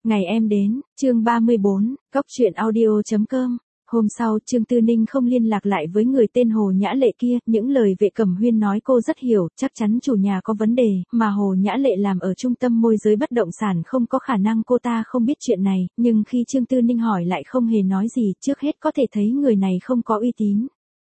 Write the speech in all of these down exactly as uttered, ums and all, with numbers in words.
Ngày em đến, chương ba mươi bốn, cóc truyện audio chấm com. Hôm sau, Trương Tư Ninh không liên lạc lại với người tên Hồ Nhã Lệ kia, những lời Vệ Cẩm Huyên nói cô rất hiểu, chắc chắn chủ nhà có vấn đề, mà Hồ Nhã Lệ làm ở trung tâm môi giới bất động sản không có khả năng cô ta không biết chuyện này, nhưng khi Trương Tư Ninh hỏi lại không hề nói gì, trước hết có thể thấy người này không có uy tín.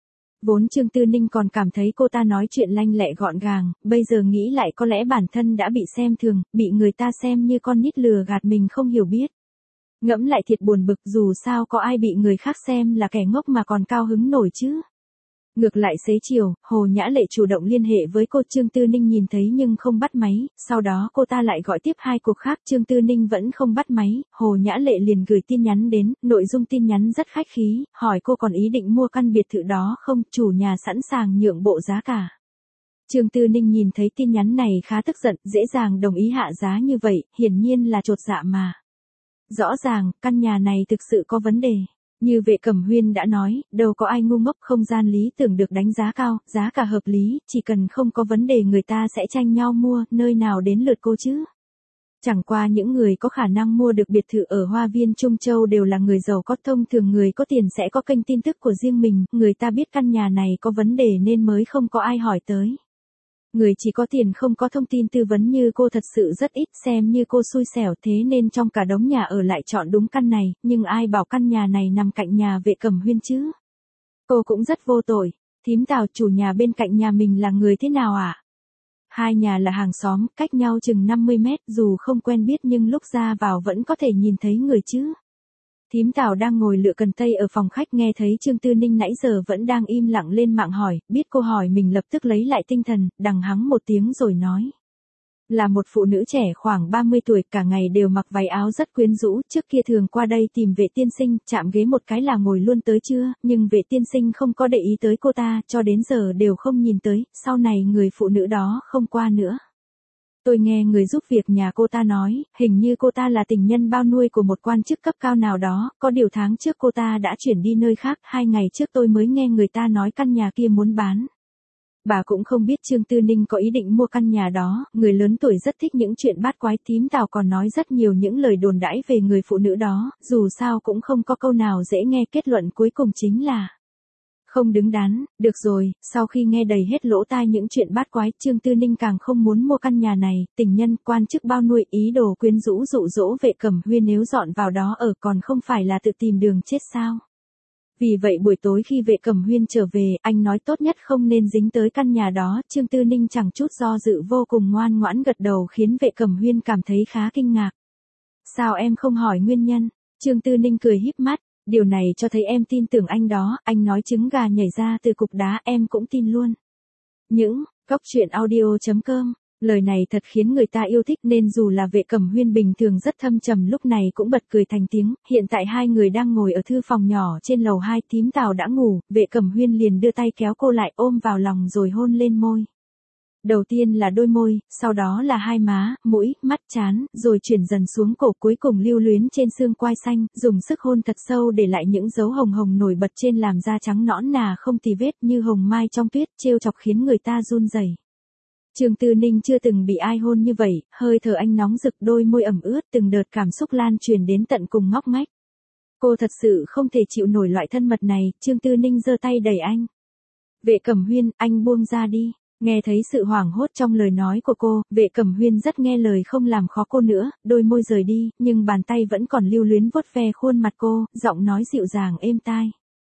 Vốn Trương Tư Ninh còn cảm thấy cô ta nói chuyện lanh lẹ gọn gàng, bây giờ nghĩ lại có lẽ bản thân đã bị xem thường, bị người ta xem như con nít lừa gạt mình không hiểu biết. Ngẫm lại thiệt buồn bực, dù sao có ai bị người khác xem là kẻ ngốc mà còn cao hứng nổi chứ. Ngược lại xế chiều, Hồ Nhã Lệ chủ động liên hệ với cô, Trương Tư Ninh nhìn thấy nhưng không bắt máy, sau đó cô ta lại gọi tiếp hai cuộc khác, Trương Tư Ninh vẫn không bắt máy, Hồ Nhã Lệ liền gửi tin nhắn đến, nội dung tin nhắn rất khách khí, hỏi cô còn ý định mua căn biệt thự đó không, chủ nhà sẵn sàng nhượng bộ giá cả. Trương Tư Ninh nhìn thấy tin nhắn này khá tức giận, dễ dàng đồng ý hạ giá như vậy, hiển nhiên là chột dạ mà. Rõ ràng, căn nhà này thực sự có vấn đề. Như Vệ Cẩm Huyên đã nói, đâu có ai ngu ngốc, không gian lý tưởng được đánh giá cao, giá cả hợp lý, chỉ cần không có vấn đề người ta sẽ tranh nhau mua, nơi nào đến lượt cô chứ. Chẳng qua những người có khả năng mua được biệt thự ở Hoa Viên Trung Châu đều là người giàu có, thông thường người có tiền sẽ có kênh tin tức của riêng mình, người ta biết căn nhà này có vấn đề nên mới không có ai hỏi tới. Người chỉ có tiền không có thông tin tư vấn như cô thật sự rất ít, xem như cô xui xẻo, thế nên trong cả đống nhà ở lại chọn đúng căn này, nhưng ai bảo căn nhà này nằm cạnh nhà Vệ Cẩm Huyên chứ. Cô cũng rất vô tội. Thím Tào, chủ nhà bên cạnh nhà mình là người thế nào ạ? À? Hai nhà là hàng xóm, cách nhau chừng năm mươi mét, dù không quen biết nhưng lúc ra vào vẫn có thể nhìn thấy người chứ. Thím Tào đang ngồi lựa cần tây ở phòng khách, nghe thấy Trương Tư Ninh nãy giờ vẫn đang im lặng lên mạng hỏi, biết cô hỏi mình lập tức lấy lại tinh thần, đằng hắng một tiếng rồi nói. Là một phụ nữ trẻ khoảng ba mươi tuổi, cả ngày đều mặc váy áo rất quyến rũ, trước kia thường qua đây tìm Vệ tiên sinh, chạm ghế một cái là ngồi luôn tới trưa, nhưng Vệ tiên sinh không có để ý tới cô ta, cho đến giờ đều không nhìn tới, sau này người phụ nữ đó không qua nữa. Tôi nghe người giúp việc nhà cô ta nói, hình như cô ta là tình nhân bao nuôi của một quan chức cấp cao nào đó, có điều tháng trước cô ta đã chuyển đi nơi khác, hai ngày trước tôi mới nghe người ta nói căn nhà kia muốn bán. Bà cũng không biết Trương Tư Ninh có ý định mua căn nhà đó, người lớn tuổi rất thích những chuyện bát quái, thím Tào còn nói rất nhiều những lời đồn đãi về người phụ nữ đó, dù sao cũng không có câu nào dễ nghe, kết luận cuối cùng chính là không đứng đắn. Được rồi, sau khi nghe đầy hết lỗ tai những chuyện bát quái, Trương Tư Ninh càng không muốn mua căn nhà này, tình nhân, quan chức bao nuôi, ý đồ quyến rũ dụ dỗ Vệ Cẩm Huyên nếu dọn vào đó ở còn không phải là tự tìm đường chết sao. Vì vậy buổi tối khi Vệ Cẩm Huyên trở về, anh nói tốt nhất không nên dính tới căn nhà đó, Trương Tư Ninh chẳng chút do dự vô cùng ngoan ngoãn gật đầu khiến Vệ Cẩm Huyên cảm thấy khá kinh ngạc. Sao em không hỏi nguyên nhân? Trương Tư Ninh cười híp mắt. Điều này cho thấy em tin tưởng anh đó, anh nói trứng gà nhảy ra từ cục đá em cũng tin luôn. Những, cóc truyện audio chấm com, lời này thật khiến người ta yêu thích nên dù là Vệ Cẩm Huyên bình thường rất thâm trầm lúc này cũng bật cười thành tiếng, hiện tại hai người đang ngồi ở thư phòng nhỏ trên lầu hai, thím Tào đã ngủ, Vệ Cẩm Huyên liền đưa tay kéo cô lại ôm vào lòng rồi hôn lên môi. Đầu tiên là đôi môi, sau đó là hai má, mũi, mắt, trán, rồi chuyển dần xuống cổ, cuối cùng lưu luyến trên xương quai xanh, dùng sức hôn thật sâu để lại những dấu hồng hồng nổi bật trên làn da trắng nõn nà không tì vết như hồng mai trong tuyết, trêu chọc khiến người ta run rẩy. Trương Tư Ninh chưa từng bị ai hôn như vậy, hơi thở anh nóng rực, đôi môi ẩm ướt, từng đợt cảm xúc lan truyền đến tận cùng ngóc ngách. Cô thật sự không thể chịu nổi loại thân mật này, Trương Tư Ninh giơ tay đẩy anh. Vệ Cẩm Huyên, anh buông ra đi. Nghe thấy sự hoảng hốt trong lời nói của cô, Vệ Cẩm Huyên rất nghe lời không làm khó cô nữa, đôi môi rời đi, nhưng bàn tay vẫn còn lưu luyến vuốt ve khuôn mặt cô, giọng nói dịu dàng êm tai.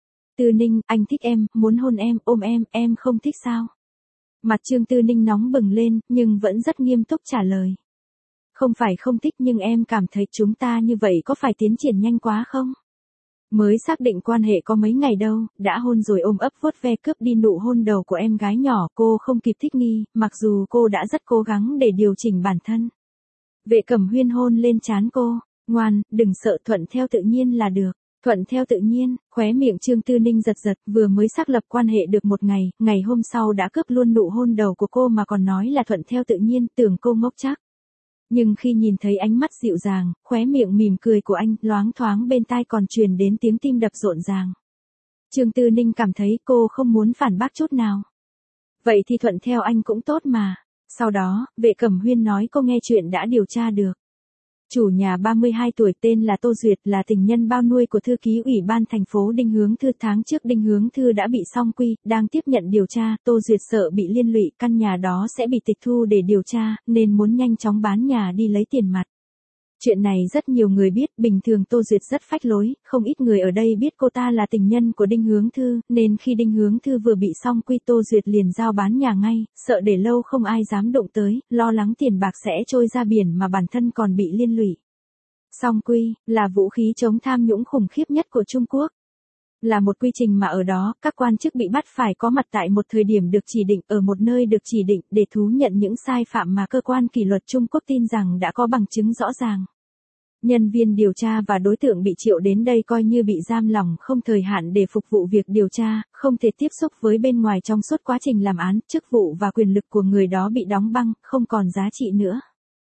Tư Ninh, anh thích em, muốn hôn em, ôm em, em không thích sao? Mặt Trương Tư Ninh nóng bừng lên, nhưng vẫn rất nghiêm túc trả lời. Không phải không thích nhưng em cảm thấy chúng ta như vậy có phải tiến triển nhanh quá không? Mới xác định quan hệ có mấy ngày đâu, đã hôn rồi ôm ấp vuốt ve cướp đi nụ hôn đầu của em gái nhỏ, cô không kịp thích nghi, mặc dù cô đã rất cố gắng để điều chỉnh bản thân. Vệ Cẩm Huyên hôn lên trán cô, ngoan, đừng sợ, thuận theo tự nhiên là được. Thuận theo tự nhiên, khóe miệng Trương Tư Ninh giật giật, vừa mới xác lập quan hệ được một ngày, ngày hôm sau đã cướp luôn nụ hôn đầu của cô mà còn nói là thuận theo tự nhiên, tưởng cô ngốc chắc. Nhưng khi nhìn thấy ánh mắt dịu dàng, khóe miệng mỉm cười của anh, loáng thoáng bên tai còn truyền đến tiếng tim đập rộn ràng. Trương Tư Ninh cảm thấy cô không muốn phản bác chút nào. Vậy thì thuận theo anh cũng tốt mà. Sau đó, Vệ Cẩm Huyên nói cô nghe chuyện đã điều tra được. Chủ nhà ba mươi hai tuổi tên là Tô Duyệt là tình nhân bao nuôi của thư ký ủy ban thành phố Đinh Hướng Thư. Tháng trước Đinh Hướng Thư đã bị song quy, đang tiếp nhận điều tra, Tô Duyệt sợ bị liên lụy căn nhà đó sẽ bị tịch thu để điều tra, nên muốn nhanh chóng bán nhà đi lấy tiền mặt. Chuyện này rất nhiều người biết, bình thường Tô Duyệt rất phách lối, không ít người ở đây biết cô ta là tình nhân của Đinh Hướng Thư, nên khi Đinh Hướng Thư vừa bị song quy Tô Duyệt liền giao bán nhà ngay, sợ để lâu không ai dám động tới, lo lắng tiền bạc sẽ trôi ra biển mà bản thân còn bị liên lụy. Song quy, là vũ khí chống tham nhũng khủng khiếp nhất của Trung Quốc. Là một quy trình mà ở đó, các quan chức bị bắt phải có mặt tại một thời điểm được chỉ định ở một nơi được chỉ định để thú nhận những sai phạm mà cơ quan kỷ luật Trung Quốc tin rằng đã có bằng chứng rõ ràng. Nhân viên điều tra và đối tượng bị triệu đến đây coi như bị giam lỏng không thời hạn để phục vụ việc điều tra, không thể tiếp xúc với bên ngoài trong suốt quá trình làm án, chức vụ và quyền lực của người đó bị đóng băng, không còn giá trị nữa.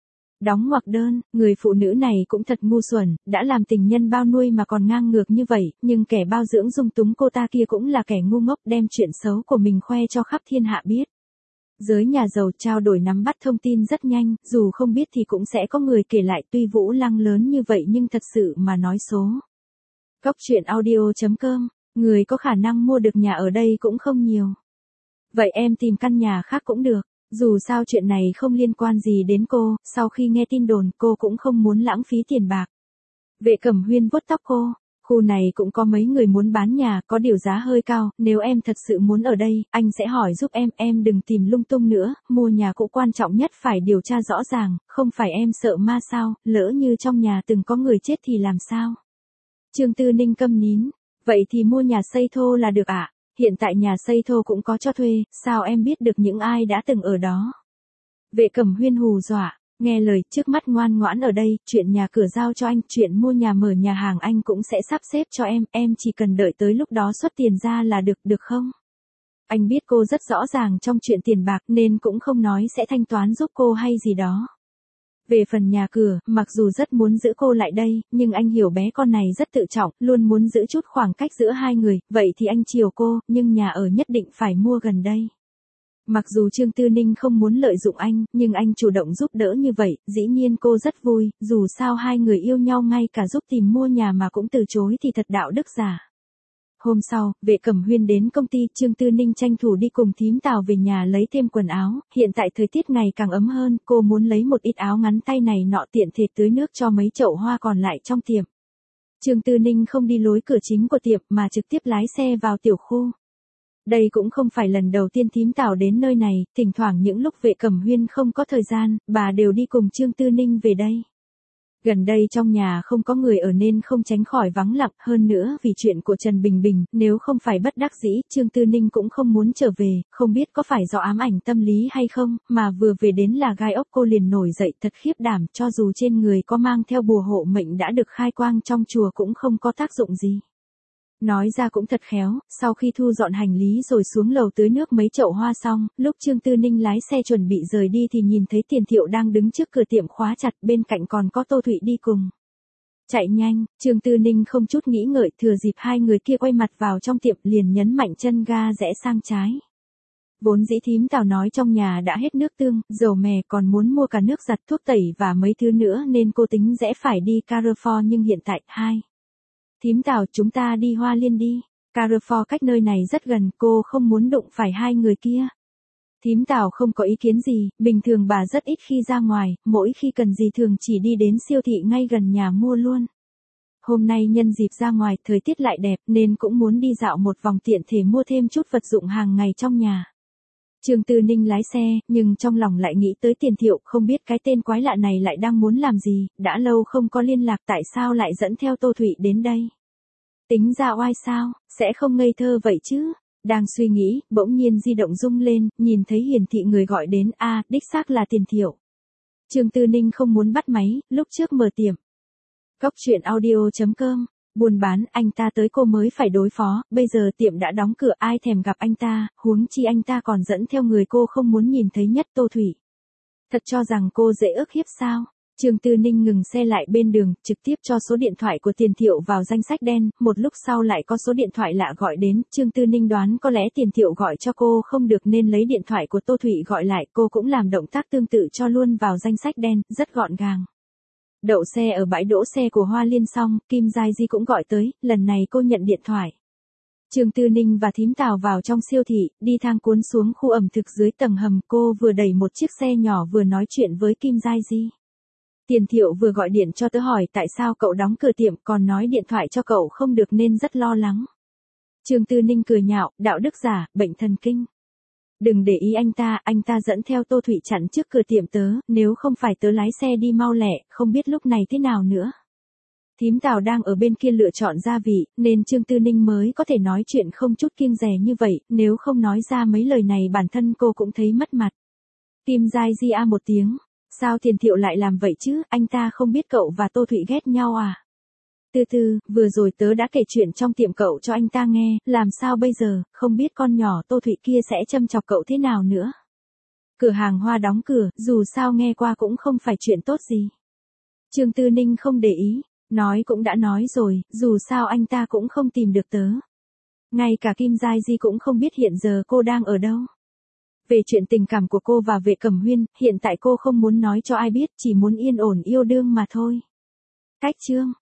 Đóng ngoặc đơn, người phụ nữ này cũng thật ngu xuẩn, đã làm tình nhân bao nuôi mà còn ngang ngược như vậy, nhưng kẻ bao dưỡng dung túng cô ta kia cũng là kẻ ngu ngốc đem chuyện xấu của mình khoe cho khắp thiên hạ biết. Giới nhà giàu trao đổi nắm bắt thông tin rất nhanh, dù không biết thì cũng sẽ có người kể lại tuy Vũ Lăng lớn như vậy nhưng thật sự mà nói số. Cóc truyện audio chấm com, người có khả năng mua được nhà ở đây cũng không nhiều. Vậy em tìm căn nhà khác cũng được, dù sao chuyện này không liên quan gì đến cô, sau khi nghe tin đồn cô cũng không muốn lãng phí tiền bạc. Vệ Cẩm Huyên vuốt tóc cô. Khu này cũng có mấy người muốn bán nhà, có điều giá hơi cao, nếu em thật sự muốn ở đây, anh sẽ hỏi giúp em, em đừng tìm lung tung nữa, mua nhà cũng quan trọng nhất phải điều tra rõ ràng, không phải em sợ ma sao, lỡ như trong nhà từng có người chết thì làm sao? Trương Tư Ninh câm nín, vậy thì mua nhà xây thô là được ạ, à? Hiện tại nhà xây thô cũng có cho thuê, sao em biết được những ai đã từng ở đó? Vệ Cẩm Huyên hù dọa. Nghe lời, trước mắt ngoan ngoãn ở đây, chuyện nhà cửa giao cho anh, chuyện mua nhà mở nhà hàng anh cũng sẽ sắp xếp cho em, em chỉ cần đợi tới lúc đó xuất tiền ra là được, được không? Anh biết cô rất rõ ràng trong chuyện tiền bạc nên cũng không nói sẽ thanh toán giúp cô hay gì đó. Về phần nhà cửa, mặc dù rất muốn giữ cô lại đây, nhưng anh hiểu bé con này rất tự trọng, luôn muốn giữ chút khoảng cách giữa hai người, vậy thì anh chiều cô, nhưng nhà ở nhất định phải mua gần đây. Mặc dù Trương Tư Ninh không muốn lợi dụng anh, nhưng anh chủ động giúp đỡ như vậy, dĩ nhiên cô rất vui, dù sao hai người yêu nhau ngay cả giúp tìm mua nhà mà cũng từ chối thì thật đạo đức giả. Hôm sau, Vệ Cẩm Huyên đến công ty, Trương Tư Ninh tranh thủ đi cùng thím Tào về nhà lấy thêm quần áo, hiện tại thời tiết ngày càng ấm hơn, cô muốn lấy một ít áo ngắn tay này nọ tiện thể tưới nước cho mấy chậu hoa còn lại trong tiệm. Trương Tư Ninh không đi lối cửa chính của tiệm mà trực tiếp lái xe vào tiểu khu. Đây cũng không phải lần đầu tiên thím Tào đến nơi này, thỉnh thoảng những lúc Vệ Cẩm Huyên không có thời gian, bà đều đi cùng Trương Tư Ninh về đây. Gần đây trong nhà không có người ở nên không tránh khỏi vắng lặng, hơn nữa vì chuyện của Trần Bình Bình, nếu không phải bất đắc dĩ, Trương Tư Ninh cũng không muốn trở về, không biết có phải do ám ảnh tâm lý hay không, mà vừa về đến là gai ốc cô liền nổi dậy thật khiếp đảm, cho dù trên người có mang theo bùa hộ mệnh đã được khai quang trong chùa cũng không có tác dụng gì. Nói ra cũng thật khéo, sau khi thu dọn hành lý rồi xuống lầu tưới nước mấy chậu hoa xong, lúc Trương Tư Ninh lái xe chuẩn bị rời đi thì nhìn thấy Tiền Thiệu đang đứng trước cửa tiệm khóa chặt, bên cạnh còn có Tô Thụy đi cùng. Chạy nhanh, Trương Tư Ninh không chút nghĩ ngợi, thừa dịp hai người kia quay mặt vào trong tiệm liền nhấn mạnh chân ga rẽ sang trái. Vốn dĩ thím Tào nói trong nhà đã hết nước tương, dầu mè còn muốn mua cả nước giặt thuốc tẩy và mấy thứ nữa nên cô tính rẽ phải đi Carrefour nhưng hiện tại, hai. Thím Tào chúng ta đi Hoa Liên đi, Carrefour cách nơi này rất gần, cô không muốn đụng phải hai người kia. Thím Tào không có ý kiến gì, bình thường bà rất ít khi ra ngoài, mỗi khi cần gì thường chỉ đi đến siêu thị ngay gần nhà mua luôn. Hôm nay nhân dịp ra ngoài, thời tiết lại đẹp nên cũng muốn đi dạo một vòng tiện thể mua thêm chút vật dụng hàng ngày trong nhà. Trương Tư Ninh lái xe, nhưng trong lòng lại nghĩ tới Tiền Thiệu, không biết cái tên quái lạ này lại đang muốn làm gì, đã lâu không có liên lạc tại sao lại dẫn theo Tô Thụy đến đây. Tính ra oai sao, sẽ không ngây thơ vậy chứ. Đang suy nghĩ, bỗng nhiên di động rung lên, nhìn thấy hiển thị người gọi đến, a, à, đích xác là Tiền Thiệu. Trương Tư Ninh không muốn bắt máy, lúc trước mở tiệm. Cóc truyện audio chấm com, buôn bán, anh ta tới cô mới phải đối phó, bây giờ tiệm đã đóng cửa ai thèm gặp anh ta, huống chi anh ta còn dẫn theo người cô không muốn nhìn thấy nhất Tô Thủy. Thật cho rằng cô dễ ức hiếp sao? Trương Tư Ninh ngừng xe lại bên đường, trực tiếp cho số điện thoại của Tiền Thiệu vào danh sách đen, một lúc sau lại có số điện thoại lạ gọi đến, Trương Tư Ninh đoán có lẽ Tiền Thiệu gọi cho cô không được nên lấy điện thoại của Tô Thủy gọi lại, cô cũng làm động tác tương tự cho luôn vào danh sách đen, rất gọn gàng. Đậu xe ở bãi đỗ xe của Hoa Liên xong, Kim Giai Di cũng gọi tới, lần này cô nhận điện thoại. Trương Tư Ninh và thím Tào vào trong siêu thị, đi thang cuốn xuống khu ẩm thực dưới tầng hầm, cô vừa đẩy một chiếc xe nhỏ vừa nói chuyện với Kim Giai Di. Tiền Thiệu vừa gọi điện cho tớ hỏi tại sao cậu đóng cửa tiệm, còn nói điện thoại cho cậu không được nên rất lo lắng. Trương Tư Ninh cười nhạo, đạo đức giả, bệnh thần kinh. Đừng để ý anh ta, anh ta dẫn theo Tô Thụy chặn trước cửa tiệm tớ, nếu không phải tớ lái xe đi mau lẹ, không biết lúc này thế nào nữa. Thím Tào đang ở bên kia lựa chọn gia vị, nên Trương Tư Ninh mới có thể nói chuyện không chút kiêng dè như vậy, nếu không nói ra mấy lời này bản thân cô cũng thấy mất mặt. Kim Giai Di a một tiếng, sao Tiền Thiệu lại làm vậy chứ, anh ta không biết cậu và Tô Thụy ghét nhau à? Từ từ, vừa rồi tớ đã kể chuyện trong tiệm cậu cho anh ta nghe, làm sao bây giờ, không biết con nhỏ Tô Thụy kia sẽ châm chọc cậu thế nào nữa. Cửa hàng hoa đóng cửa, dù sao nghe qua cũng không phải chuyện tốt gì. Trương Tư Ninh không để ý, nói cũng đã nói rồi, dù sao anh ta cũng không tìm được tớ. Ngay cả Kim Giai Di cũng không biết hiện giờ cô đang ở đâu. Về chuyện tình cảm của cô và Vệ Cẩm Huyên, hiện tại cô không muốn nói cho ai biết, chỉ muốn yên ổn yêu đương mà thôi. Cách chương